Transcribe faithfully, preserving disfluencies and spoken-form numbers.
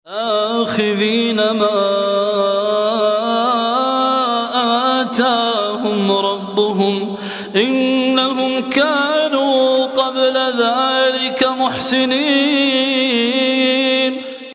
آخذين ما آتاهم ربهم إنهم كانوا قبل ذلك محسنين